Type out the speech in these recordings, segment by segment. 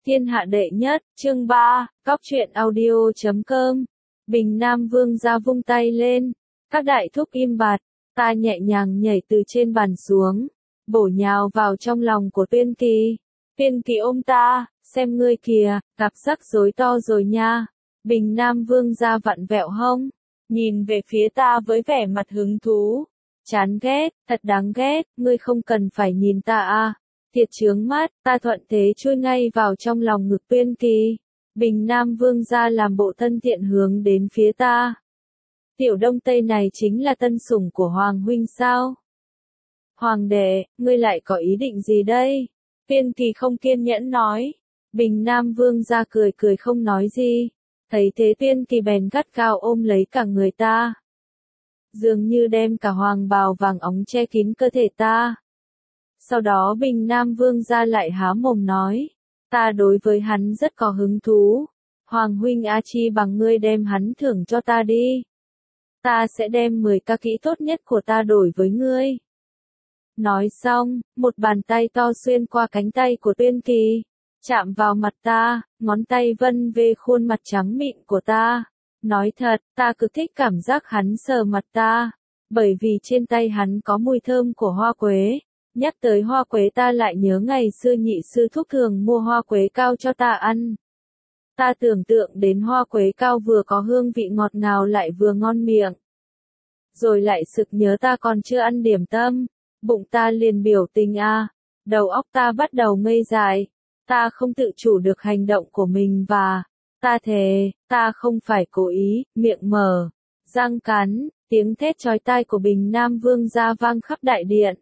Thiên hạ đệ nhất, chương 3, Cóc truyện audio.com. Bình Nam Vương ra vung tay lên, các đại thúc im bặt, ta nhẹ nhàng nhảy từ trên bàn xuống, bổ nhào vào trong lòng của Tuyên Kỳ. Tuyên Kỳ ôm ta, xem ngươi kìa, gặp rắc rối to rồi nha. Bình Nam Vương ra vặn vẹo hông, nhìn về phía ta với vẻ mặt hứng thú. Chán ghét, thật đáng ghét, ngươi không cần phải nhìn ta à. Thiệt chướng mắt, ta thuận thế chui ngay vào trong lòng ngực Tuyên Kỳ. Bình Nam Vương ra làm bộ thân thiện hướng đến phía ta. Tiểu Đông Tây này chính là tân sủng của Hoàng huynh sao? Hoàng đệ, ngươi lại có ý định gì đây? Tuyên Kỳ không kiên nhẫn nói. Bình Nam Vương ra cười cười không nói gì. Thấy thế Tuyên Kỳ bèn gắt gao ôm lấy cả người ta. Dường như đem cả hoàng bào vàng óng che kín cơ thể ta. Sau đó Bình Nam Vương ra lại há mồm nói, ta đối với hắn rất có hứng thú. Hoàng huynh A Chi bằng ngươi đem hắn thưởng cho ta đi. Ta sẽ đem 10 ca kỹ tốt nhất của ta đổi với ngươi. Nói xong, một bàn tay to xuyên qua cánh tay của Tuyên Kỳ, chạm vào mặt ta, ngón tay vân về khuôn mặt trắng mịn của ta. Nói thật, ta cực thích cảm giác hắn sờ mặt ta, bởi vì trên tay hắn có mùi thơm của hoa quế. Nhắc tới hoa quế ta lại nhớ ngày xưa nhị sư thúc thường mua hoa quế cao cho ta ăn. Ta tưởng tượng đến hoa quế cao vừa có hương vị ngọt ngào lại vừa ngon miệng. Rồi lại sực nhớ ta còn chưa ăn điểm tâm, bụng ta liền biểu tình đầu óc ta bắt đầu ngây dại. Ta không tự chủ được hành động của mình và ta thề, ta không phải cố ý, miệng mở, răng cắn, tiếng thét chói tai của Bình Nam Vương ra vang khắp đại điện.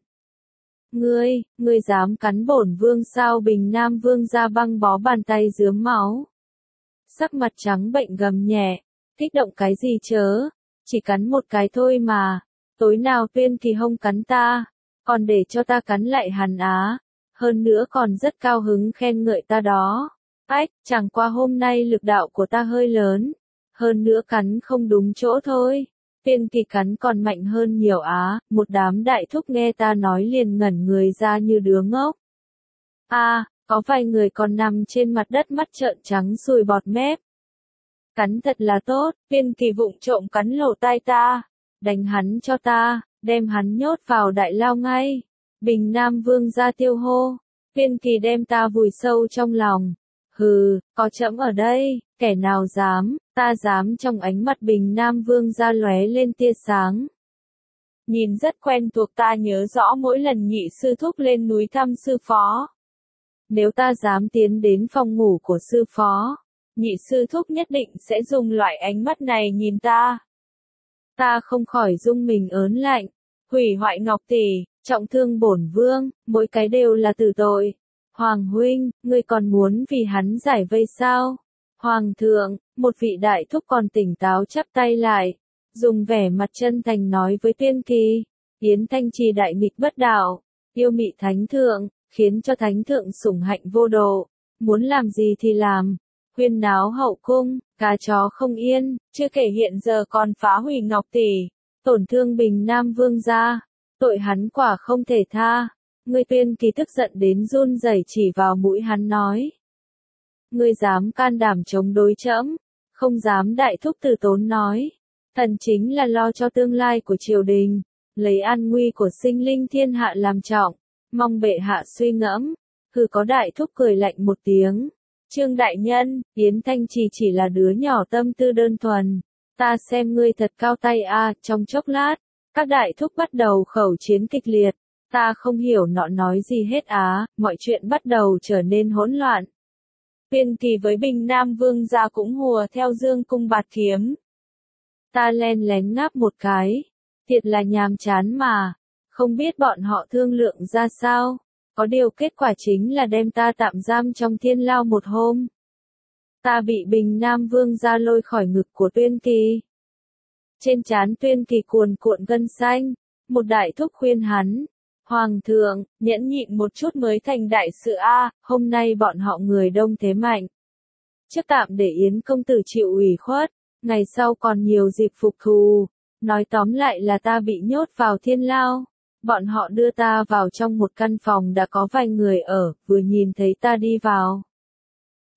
Ngươi dám cắn bổn vương sao? Bình Nam Vương ra băng bó bàn tay rướm máu. Sắc mặt trắng bệnh gầm nhẹ, kích động cái gì chớ, chỉ cắn một cái thôi mà, tối nào Tuyên Kỳ hông cắn ta, còn để cho ta cắn lại hắn á, hơn nữa còn rất cao hứng khen ngợi ta đó. Ách, chẳng qua hôm nay lực đạo của ta hơi lớn, hơn nữa cắn không đúng chỗ thôi. Tuyên Kỳ cắn còn mạnh hơn nhiều á, một đám đại thúc nghe ta nói liền ngẩn người ra như đứa ngốc. Có vài người còn nằm trên mặt đất mắt trợn trắng sùi bọt mép. Cắn thật là tốt, Tuyên Kỳ vụng trộm cắn lỗ tai ta, đánh hắn cho ta, đem hắn nhốt vào đại lao ngay. Bình Nam Vương ra tiêu hô, Tuyên Kỳ đem ta vùi sâu trong lòng. Hừ, có trẫm ở đây, kẻ nào dám, ta dám. Trong ánh mắt Bình Nam Vương ra lóe lên tia sáng. Nhìn rất quen thuộc, ta nhớ rõ mỗi lần nhị sư thúc lên núi thăm sư phó. Nếu ta dám tiến đến phòng ngủ của sư phó, nhị sư thúc nhất định sẽ dùng loại ánh mắt này nhìn ta. Ta không khỏi rung mình ớn lạnh, hủy hoại ngọc tỷ, trọng thương bổn vương, mỗi cái đều là tử tội. Hoàng huynh, ngươi còn muốn vì hắn giải vây sao? Hoàng thượng, một vị đại thúc còn tỉnh táo chắp tay lại, dùng vẻ mặt chân thành nói với Tuyên Kỳ, Yến Thanh Trì đại nghịch bất đạo, yêu mị thánh thượng, khiến cho thánh thượng sủng hạnh vô độ, muốn làm gì thì làm, huyên náo hậu cung, cá chó không yên, chưa kể hiện giờ còn phá hủy ngọc tỷ, tổn thương Bình Nam Vương gia, tội hắn quả không thể tha. Ngươi Tuyên Kỳ tức giận đến run rẩy chỉ vào mũi hắn nói. Ngươi dám can đảm chống đối trẫm, không dám. Đại thúc Từ Tốn nói. Thần chính là lo cho tương lai của triều đình, lấy an nguy của sinh linh thiên hạ làm trọng, mong bệ hạ suy ngẫm. Hừ, có đại thúc cười lạnh một tiếng. Trương đại nhân, Yến Thanh Trì chỉ là đứa nhỏ tâm tư đơn thuần, ta xem ngươi thật cao tay Trong chốc lát, các đại thúc bắt đầu khẩu chiến kịch liệt. Ta không hiểu nọ nói gì hết mọi chuyện bắt đầu trở nên hỗn loạn. Tuyên Kỳ với Bình Nam Vương gia cũng hùa theo dương cung bạt kiếm. Ta len lén ngáp một cái, thiệt là nhàm chán mà, không biết bọn họ thương lượng ra sao, có điều kết quả chính là đem ta tạm giam trong thiên lao một hôm. Ta bị Bình Nam Vương gia lôi khỏi ngực của Tuyên Kỳ. Trên trán Tuyên Kỳ cuồn cuộn gân xanh, một đại thúc khuyên hắn. Hoàng thượng, nhẫn nhịn một chút mới thành đại sự hôm nay bọn họ người đông thế mạnh. Trước tạm để Yến công tử chịu ủy khuất, ngày sau còn nhiều dịp phục thù. Nói tóm lại là ta bị nhốt vào thiên lao. Bọn họ đưa ta vào trong một căn phòng đã có vài người ở, vừa nhìn thấy ta đi vào.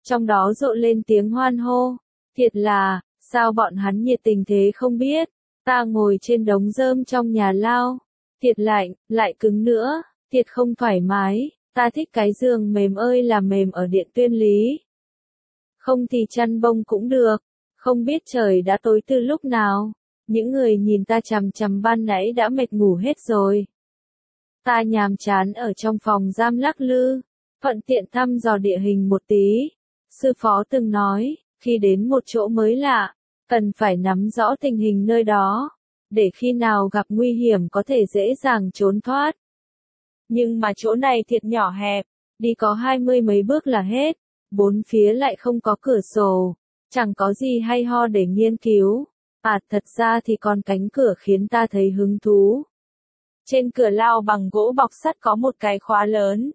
Trong đó rộ lên tiếng hoan hô. Thiệt là, sao bọn hắn nhiệt tình thế không biết. Ta ngồi trên đống rơm trong nhà lao. Thiệt lạnh, lại cứng nữa, thiệt không thoải mái. Ta thích cái giường mềm ơi là mềm ở Điện Tuyên Lý. Không thì chăn bông cũng được. Không biết trời đã tối từ lúc nào. Những người nhìn ta chằm chằm ban nãy đã mệt ngủ hết rồi. Ta nhàm chán ở trong phòng giam lắc lư, thuận tiện thăm dò địa hình một tí. Sư phó từng nói, khi đến một chỗ mới lạ, cần phải nắm rõ tình hình nơi đó, để khi nào gặp nguy hiểm có thể dễ dàng trốn thoát. Nhưng mà chỗ này thiệt nhỏ hẹp, đi có 20 mấy bước là hết, bốn phía lại không có cửa sổ, chẳng có gì hay ho để nghiên cứu. Thật ra thì còn cánh cửa khiến ta thấy hứng thú. Trên cửa lao bằng gỗ bọc sắt có một cái khóa lớn.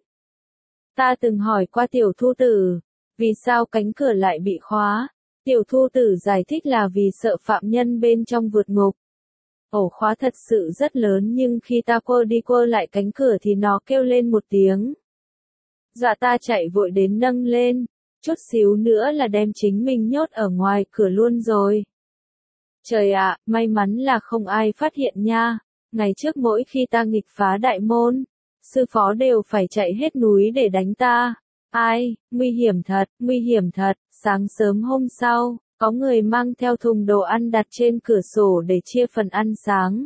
Ta từng hỏi qua tiểu thu tử, vì sao cánh cửa lại bị khóa. Tiểu thu tử giải thích là vì sợ phạm nhân bên trong vượt ngục. Ổ khóa thật sự rất lớn nhưng khi ta quơ đi quơ lại cánh cửa thì nó kêu lên một tiếng. Dọa ta chạy vội đến nâng lên, chút xíu nữa là đem chính mình nhốt ở ngoài cửa luôn rồi. Trời ạ, may mắn là không ai phát hiện nha. Ngày trước mỗi khi ta nghịch phá đại môn, sư phó đều phải chạy hết núi để đánh ta. Ai, nguy hiểm thật. Sáng sớm hôm sau, có người mang theo thùng đồ ăn đặt trên cửa sổ để chia phần ăn sáng.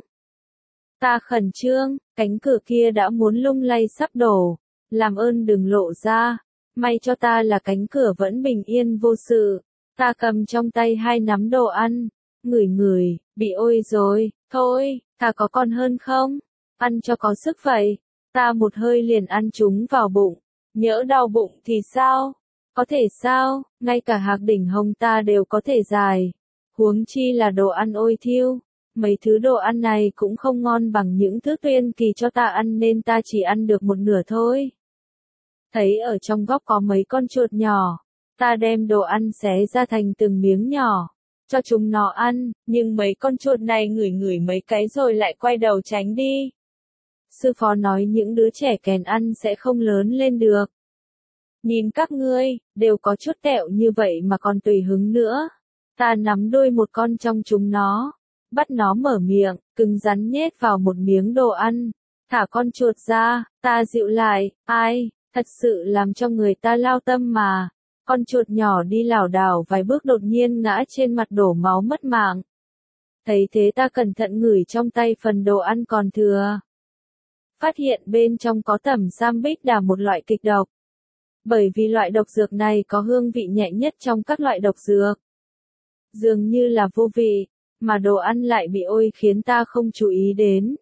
Ta khẩn trương, cánh cửa kia đã muốn lung lay sắp đổ. Làm ơn đừng lộ ra. May cho ta là cánh cửa vẫn bình yên vô sự. Ta cầm trong tay 2 nắm đồ ăn. Ngửi, bị ôi rồi, thôi, ta có còn hơn không? Ăn cho có sức vậy. Ta một hơi liền ăn chúng vào bụng. Nhỡ đau bụng thì sao? Có thể sao, ngay cả hạc đỉnh hồng ta đều có thể dài. Huống chi là đồ ăn ôi thiêu. Mấy thứ đồ ăn này cũng không ngon bằng những thứ Tuyên Kỳ cho ta ăn nên ta chỉ ăn được một nửa thôi. Thấy ở trong góc có mấy con chuột nhỏ. Ta đem đồ ăn xé ra thành từng miếng nhỏ. Cho chúng nó ăn, nhưng mấy con chuột này ngửi mấy cái rồi lại quay đầu tránh đi. Sư phó nói những đứa trẻ kèn ăn sẽ không lớn lên được. Nhìn các ngươi, đều có chút tẹo như vậy mà còn tùy hứng nữa. Ta nắm đuôi một con trong chúng nó, bắt nó mở miệng, cứng rắn nhét vào một miếng đồ ăn, thả con chuột ra, ta dịu lại, ai, thật sự làm cho người ta lao tâm mà. Con chuột nhỏ đi lảo đảo vài bước đột nhiên ngã trên mặt đổ máu mất mạng. Thấy thế ta cẩn thận ngửi trong tay phần đồ ăn còn thừa. Phát hiện bên trong có tẩm giam bích đà, một loại kịch độc. Bởi vì loại độc dược này có hương vị nhẹ nhất trong các loại độc dược. Dường như là vô vị, mà đồ ăn lại bị ôi khiến ta không chú ý đến.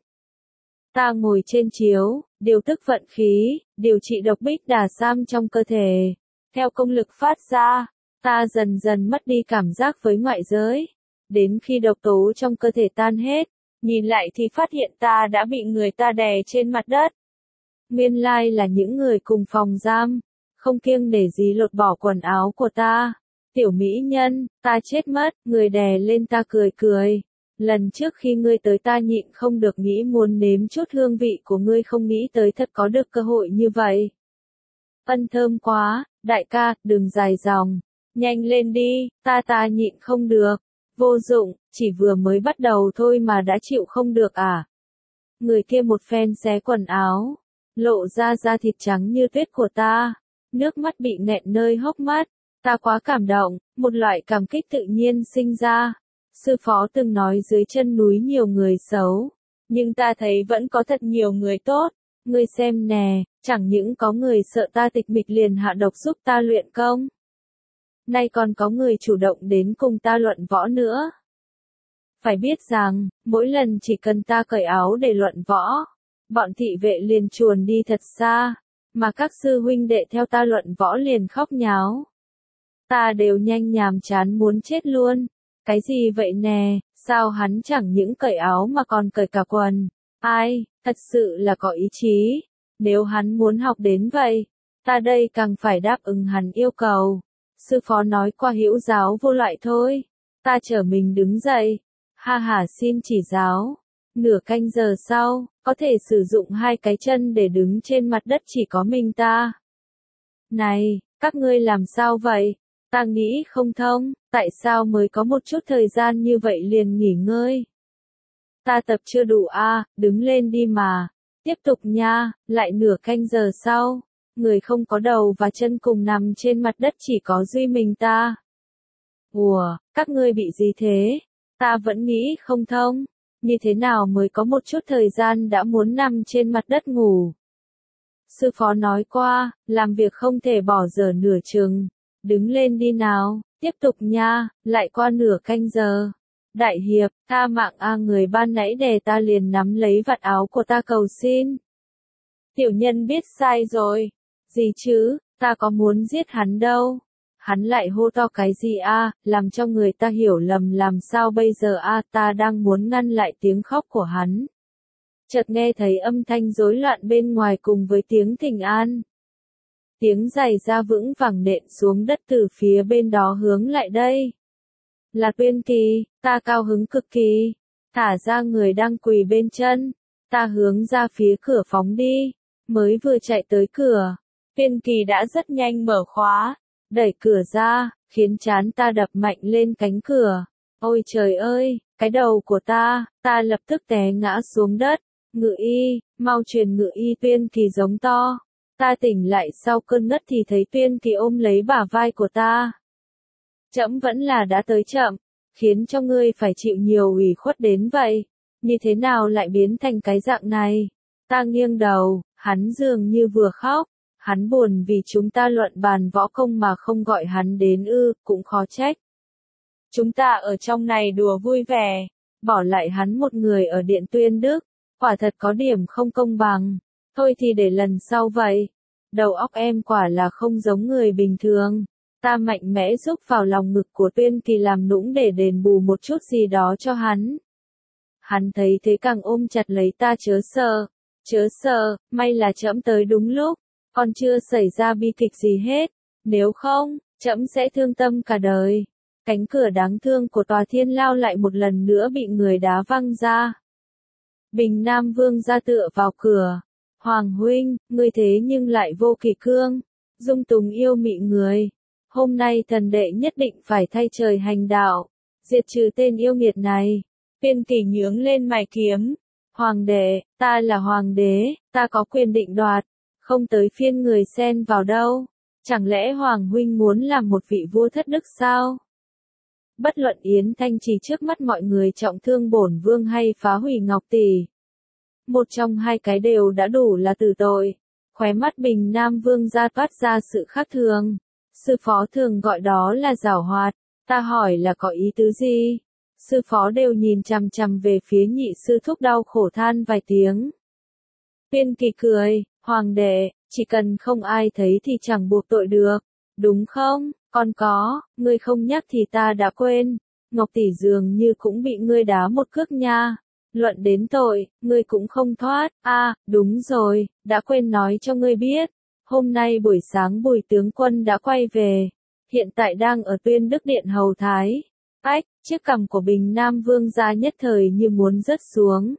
Ta ngồi trên chiếu, điều tức vận khí, điều trị độc bích đà giam trong cơ thể. Theo công lực phát ra, ta dần dần mất đi cảm giác với ngoại giới. Đến khi độc tố trong cơ thể tan hết, nhìn lại thì phát hiện ta đã bị người ta đè trên mặt đất. Nguyên lai là những người cùng phòng giam, không kiêng nể gì lột bỏ quần áo của ta. Tiểu mỹ nhân, ta chết mất, người đè lên ta cười. Lần trước khi ngươi tới ta nhịn không được nghĩ muốn nếm chút hương vị của ngươi, không nghĩ tới thật có được cơ hội như vậy. Ân thơm quá, đại ca, đừng dài dòng. Nhanh lên đi, ta nhịn không được. Vô dụng, chỉ vừa mới bắt đầu thôi mà đã chịu không được à. Người kia một phen xé quần áo, lộ ra da thịt trắng như tuyết của ta. Nước mắt bị nghẹn nơi hốc mắt. Ta quá cảm động, một loại cảm kích tự nhiên sinh ra. Sư phó từng nói dưới chân núi nhiều người xấu, nhưng ta thấy vẫn có thật nhiều người tốt. Ngươi xem nè, chẳng những có người sợ ta tịch mịch liền hạ độc giúp ta luyện công. Nay còn có người chủ động đến cùng ta luận võ nữa. Phải biết rằng, mỗi lần chỉ cần ta cởi áo để luận võ, bọn thị vệ liền chuồn đi thật xa, mà các sư huynh đệ theo ta luận võ liền khóc nháo. Ta đều nhanh nhàm chán muốn chết luôn. Cái gì vậy nè, sao hắn chẳng những cởi áo mà còn cởi cả quần. Ai, thật sự là có ý chí. Nếu hắn muốn học đến vậy, ta đây càng phải đáp ứng hắn yêu cầu. Sư phó nói qua hữu giáo vô loại thôi. Ta trở mình đứng dậy. Ha ha, xin chỉ giáo. Nửa canh giờ sau, có thể sử dụng 2 cái chân để đứng trên mặt đất chỉ có mình ta. Này, Các ngươi làm sao vậy? Ta nghĩ không thông, tại sao mới có một chút thời gian như vậy liền nghỉ ngơi? Ta tập chưa đủ à, đứng lên đi mà. Tiếp tục nha, lại nửa canh giờ sau. Người không có đầu và chân cùng nằm trên mặt đất chỉ có duy mình ta. Ủa, các ngươi bị gì thế? Ta vẫn nghĩ không thông. Như thế nào mới có một chút thời gian đã muốn nằm trên mặt đất ngủ? Sư phó nói qua, làm việc không thể bỏ dở nửa chừng. Đứng lên đi nào, tiếp tục nha, lại qua nửa canh giờ. Đại hiệp, tha mạng a, người ban nãy đè ta liền nắm lấy vạt áo của ta cầu xin. Tiểu nhân biết sai rồi. Gì chứ, ta có muốn giết hắn đâu. Hắn lại hô to cái gì a, làm cho người ta hiểu lầm làm sao bây giờ a, ta đang muốn ngăn lại tiếng khóc của hắn. Chợt nghe thấy âm thanh rối loạn bên ngoài cùng với tiếng thỉnh an. Tiếng giày da vững vàng nện xuống đất từ phía bên đó hướng lại đây. Là Tuyên Kỳ, ta cao hứng cực kỳ. Thả ra người đang quỳ bên chân. Ta hướng ra phía cửa phóng đi. Mới vừa chạy tới cửa. Tuyên Kỳ đã rất nhanh mở khóa. Đẩy cửa ra, khiến trán ta đập mạnh lên cánh cửa. Ôi trời ơi, cái đầu của ta lập tức té ngã xuống đất. Ngự y, mau truyền ngự y, Tuyên Kỳ giống to. Ta tỉnh lại sau cơn ngất thì thấy Tuyên Kỳ ôm lấy bả vai của ta. Trẫm vẫn là đã tới chậm, khiến cho ngươi phải chịu nhiều ủy khuất đến vậy. Như thế nào lại biến thành cái dạng này? Ta nghiêng đầu, hắn dường như vừa khóc. Hắn buồn vì chúng ta luận bàn võ công mà không gọi hắn đến ư, cũng khó trách. Chúng ta ở trong này đùa vui vẻ, bỏ lại hắn một người ở Điện Tuyên Đức, quả thật có điểm không công bằng. Thôi thì để lần sau vậy. Đầu óc em quả là không giống người bình thường. Ta mạnh mẽ rúc vào lòng ngực của Tuyên Kỳ làm nũng để đền bù một chút gì đó cho hắn. Hắn thấy thế càng ôm chặt lấy ta, chớ sợ, may là trẫm tới đúng lúc, còn chưa xảy ra bi kịch gì hết, nếu không, trẫm sẽ thương tâm cả đời. Cánh cửa đáng thương của tòa Thiên Lao lại một lần nữa bị người đá văng ra. Bình Nam Vương ra tựa vào cửa. Hoàng huynh, ngươi thế nhưng lại vô kỷ cương, dung túng yêu mị người. Hôm nay thần đệ nhất định phải thay trời hành đạo, diệt trừ tên yêu nghiệt này. Tuyên Kỳ nhướng lên mày kiếm. Hoàng đệ, ta là hoàng đế, ta có quyền định đoạt, không tới phiên người xen vào đâu. Chẳng lẽ Hoàng huynh muốn làm một vị vua thất đức sao? Bất luận Yến Thanh Trì trước mắt mọi người trọng thương bổn vương hay phá hủy Ngọc Tỷ, một trong hai cái đều đã đủ là tử tội. Khóe mắt Bình Nam Vương ra toát ra sự khác thường. Sư phó thường gọi đó là giảo hoạt. Ta hỏi là có ý tứ gì? Sư phó đều nhìn chằm chằm về phía nhị sư thúc, đau khổ than vài tiếng. Tuyên Kỳ cười, hoàng đệ, chỉ cần không ai thấy thì chẳng buộc tội được, đúng không? Còn có, ngươi không nhắc thì ta đã quên. Ngọc Tỷ dường như cũng bị ngươi đá một cước nha. Luận đến tội, ngươi cũng không thoát. Đúng rồi, đã quên nói cho ngươi biết. Hôm nay buổi sáng Bùi tướng quân đã quay về. Hiện tại đang ở Tuyên Đức Điện hầu thái. Chiếc cằm của Bình Nam Vương ra nhất thời như muốn rớt xuống.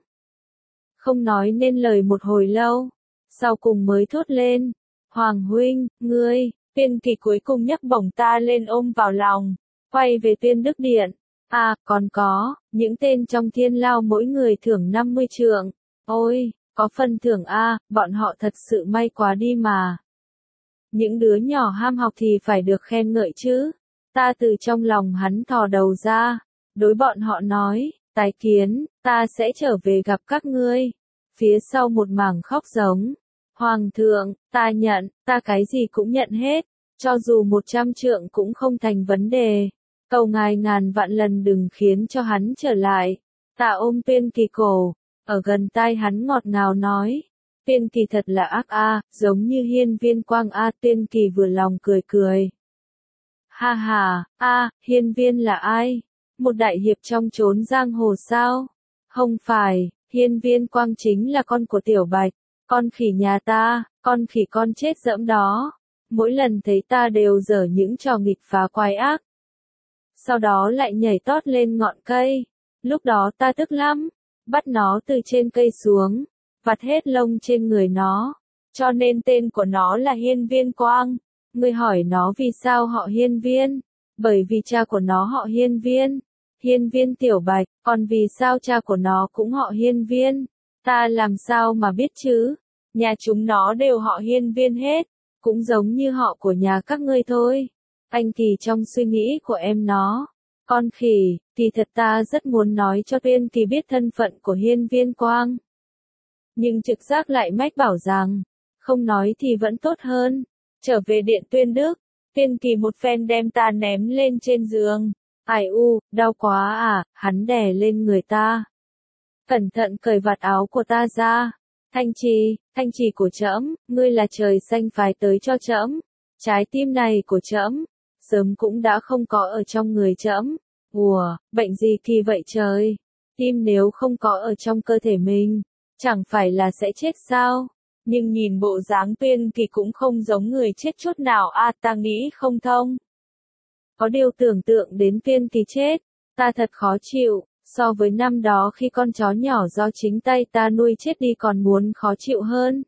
Không nói nên lời một hồi lâu. Sau cùng mới thốt lên. Hoàng huynh, ngươi. Tuyên Kỳ cuối cùng nhấc bổng ta lên ôm vào lòng. Quay về Tuyên Đức Điện. Còn có, những tên trong Thiên Lao mỗi người thưởng 50 trượng. Ôi, có phần thưởng bọn họ thật sự may quá đi mà. Những đứa nhỏ ham học thì phải được khen ngợi chứ. Ta từ trong lòng hắn thò đầu ra, đối bọn họ nói, tái kiến, ta sẽ trở về gặp các ngươi. Phía sau một mảng khóc giống. Hoàng thượng, ta nhận, ta cái gì cũng nhận hết, cho dù 100 trượng cũng không thành vấn đề. Cầu ngài ngàn vạn lần đừng khiến cho hắn trở lại. Ta ôm Tuyên Kỳ cổ, ở gần tai hắn ngọt ngào nói. Tuyên Kỳ thật là ác giống như hiên viên quang Tuyên Kỳ vừa lòng cười cười. Ha ha, hiên viên là ai? Một đại hiệp trong chốn giang hồ sao? Không phải, hiên viên quang chính là con của Tiểu Bạch, con khỉ nhà ta, con khỉ con chết dẫm đó. Mỗi lần thấy ta đều giở những trò nghịch phá quái ác. Sau đó lại nhảy tót lên ngọn cây. Lúc đó ta tức lắm, bắt nó từ trên cây xuống, vặt hết lông trên người nó. Cho nên tên của nó là Hiên Viên Quang. Ngươi hỏi nó vì sao họ Hiên Viên? Bởi vì cha của nó họ Hiên Viên. Hiên Viên Tiểu Bạch, còn vì sao cha của nó cũng họ Hiên Viên? Ta làm sao mà biết chứ? Nhà chúng nó đều họ Hiên Viên hết, cũng giống như họ của nhà các ngươi thôi. Anh Kỳ trong suy nghĩ của em nó. Con khỉ, kỳ thật ta rất muốn nói cho Tuyên Kỳ biết thân phận của Hiên Viên Quang. Nhưng trực giác lại mách bảo rằng, không nói thì vẫn tốt hơn. Trở về điện Tuyên Đức, Tuyên Kỳ một phen đem ta ném lên trên giường. Ai u, đau quá à, hắn đè lên người ta. Cẩn thận cởi vạt áo của ta ra. Thanh trì của trẫm, ngươi là trời xanh phái tới cho trẫm. Trái tim này của trẫm, sớm cũng đã không có ở trong người trẫm. Ủa, bệnh gì kỳ vậy trời? Tim nếu không có ở trong cơ thể mình, chẳng phải là sẽ chết sao? Nhưng nhìn bộ dáng Tuyên Kỳ cũng không giống người chết chút nào a, ta nghĩ không thông. Có điều tưởng tượng đến Tuyên Kỳ chết, ta thật khó chịu, so với năm đó khi con chó nhỏ do chính tay ta nuôi chết đi còn muốn khó chịu hơn.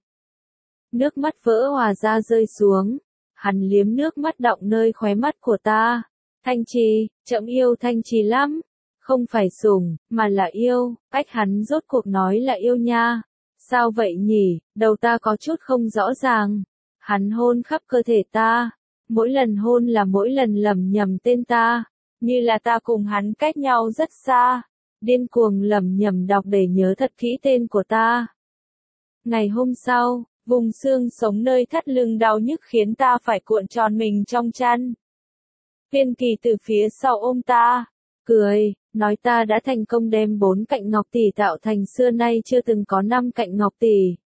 Nước mắt vỡ hòa ra rơi xuống, hắn liếm nước mắt đọng nơi khóe mắt của ta. Thanh trì, trẫm yêu Thanh trì lắm, không phải sủng, mà là yêu, cách hắn rốt cuộc nói là yêu nha. Sao vậy nhỉ, đầu ta có chút không rõ ràng. Hắn hôn khắp cơ thể ta, mỗi lần hôn là mỗi lần lẩm nhẩm tên ta, như là ta cùng hắn cách nhau rất xa, điên cuồng lẩm nhẩm đọc để nhớ thật kỹ tên của ta. Ngày hôm sau, vùng xương sống nơi thắt lưng đau nhức khiến ta phải cuộn tròn mình trong chăn. Tuyên Kỳ từ phía sau ôm ta, cười, nói ta đã thành công đem 4 cạnh ngọc tỷ tạo thành xưa nay chưa từng có 5 cạnh ngọc tỷ.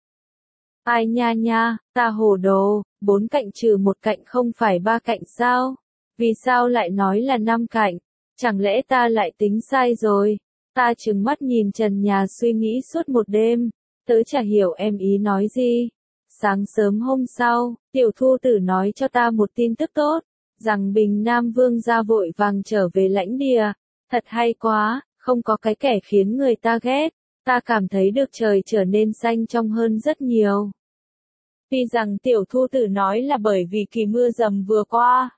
Ai nha nha, ta hồ đồ, 4 cạnh trừ 1 cạnh không phải 3 cạnh sao? Vì sao lại nói là 5 cạnh? Chẳng lẽ ta lại tính sai rồi? Ta trừng mắt nhìn trần nhà suy nghĩ suốt một đêm, tớ chả hiểu em ý nói gì. Sáng sớm hôm sau, tiểu thu tử nói cho ta một tin tức tốt, rằng Bình Nam Vương gia vội vàng trở về lãnh địa. Thật hay quá, không có cái kẻ khiến người ta ghét, ta cảm thấy được trời trở nên xanh trong hơn rất nhiều. Tuy rằng tiểu thu tử nói là bởi vì kỳ mưa dầm vừa qua,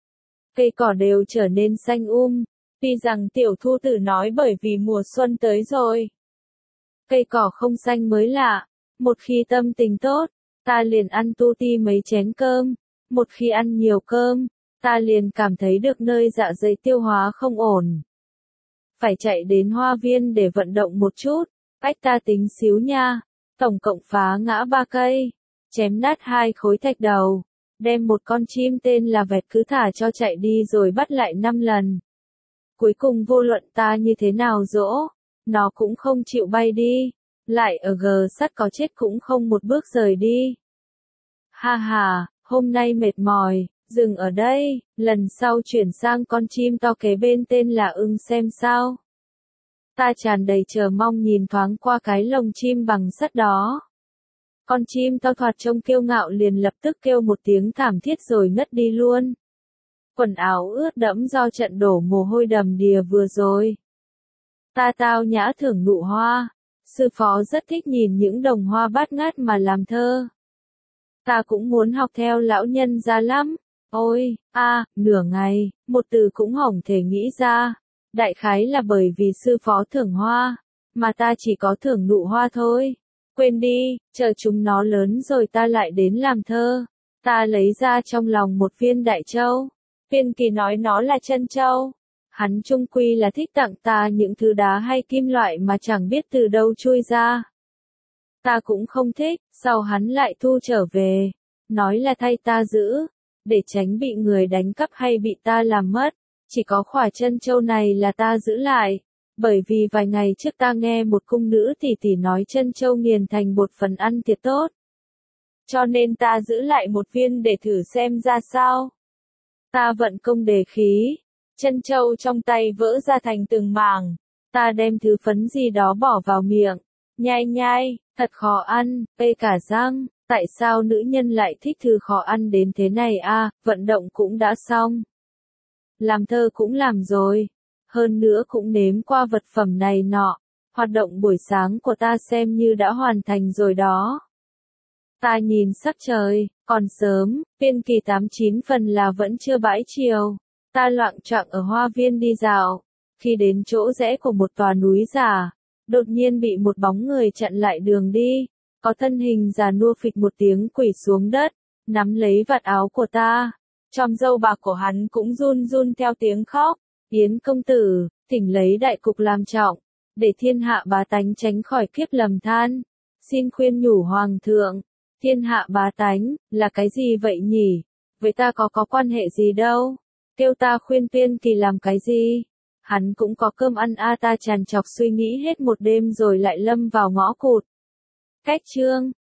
cây cỏ đều trở nên xanh tuy rằng tiểu thu tử nói bởi vì mùa xuân tới rồi. Cây cỏ không xanh mới lạ, một khi tâm tình tốt, ta liền ăn tu ti mấy chén cơm, một khi ăn nhiều cơm, ta liền cảm thấy được nơi dạ dày tiêu hóa không ổn. Phải chạy đến hoa viên để vận động một chút, cách ta tính xíu nha, tổng cộng phá ngã 3 cây, chém nát 2 khối thạch đầu, đem một con chim tên là vẹt cứ thả cho chạy đi rồi bắt lại 5 lần. Cuối cùng vô luận ta như thế nào dỗ, nó cũng không chịu bay đi, lại ở gờ sắt có chết cũng không một bước rời đi. Ha ha, hôm nay mệt mỏi, dừng ở đây, lần sau chuyển sang con chim to kế bên tên là ưng xem sao. Ta tràn đầy chờ mong nhìn thoáng qua cái lồng chim bằng sắt đó. Con chim to thoạt trông kiêu ngạo liền lập tức kêu một tiếng thảm thiết rồi ngất đi luôn. Quần áo ướt đẫm do trận đổ mồ hôi đầm đìa vừa rồi. Ta tao nhã thưởng nụ hoa. Sư phó rất thích nhìn những đồng hoa bát ngát mà làm thơ. Ta cũng muốn học theo lão nhân ra lắm. Ôi, nửa ngày, một từ cũng hổng thể nghĩ ra. Đại khái là bởi vì sư phó thưởng hoa, mà ta chỉ có thưởng nụ hoa thôi. Quên đi, chờ chúng nó lớn rồi ta lại đến làm thơ. Ta lấy ra trong lòng một viên đại châu. Tuyên Kỳ nói nó là chân châu. Hắn chung quy là thích tặng ta những thứ đá hay kim loại mà chẳng biết từ đâu chui ra. Ta cũng không thích, sau hắn lại thu trở về. Nói là thay ta giữ, để tránh bị người đánh cắp hay bị ta làm mất. Chỉ có khỏa chân châu này là ta giữ lại. Bởi vì vài ngày trước ta nghe một cung nữ tỷ tỷ nói chân châu nghiền thành bột phần ăn thiệt tốt. Cho nên ta giữ lại một viên để thử xem ra sao. Ta vận công đề khí, chân châu trong tay vỡ ra thành từng mảng. Ta đem thứ phấn gì đó bỏ vào miệng, nhai nhai, thật khó ăn, tê cả răng. Tại sao nữ nhân lại thích thứ khó ăn đến thế này vận động cũng đã xong. Làm thơ cũng làm rồi. Hơn nữa cũng nếm qua vật phẩm này nọ. Hoạt động buổi sáng của ta xem như đã hoàn thành rồi đó. Ta nhìn sắc trời, Còn sớm, Viên Kỳ 89 phần là vẫn chưa bãi chiều. Ta loạng choạng ở hoa viên đi dạo. Khi đến chỗ rẽ của một tòa núi giả, đột nhiên bị một bóng người chặn lại đường đi. Có thân hình già nua phịch một tiếng quỳ xuống đất, nắm lấy vạt áo của ta. Chòm râu bạc của hắn cũng run run theo tiếng khóc. Yến công tử, thỉnh lấy đại cục làm trọng, để thiên hạ bá tánh tránh khỏi kiếp lầm than. Xin khuyên nhủ hoàng thượng, thiên hạ bá tánh, là cái gì vậy nhỉ? Với ta có quan hệ gì đâu? Kêu ta khuyên Viên Kỳ làm cái gì? Hắn cũng có cơm ăn a. Ta tràn trọc suy nghĩ hết một đêm rồi lại lâm vào ngõ cụt. Cách chương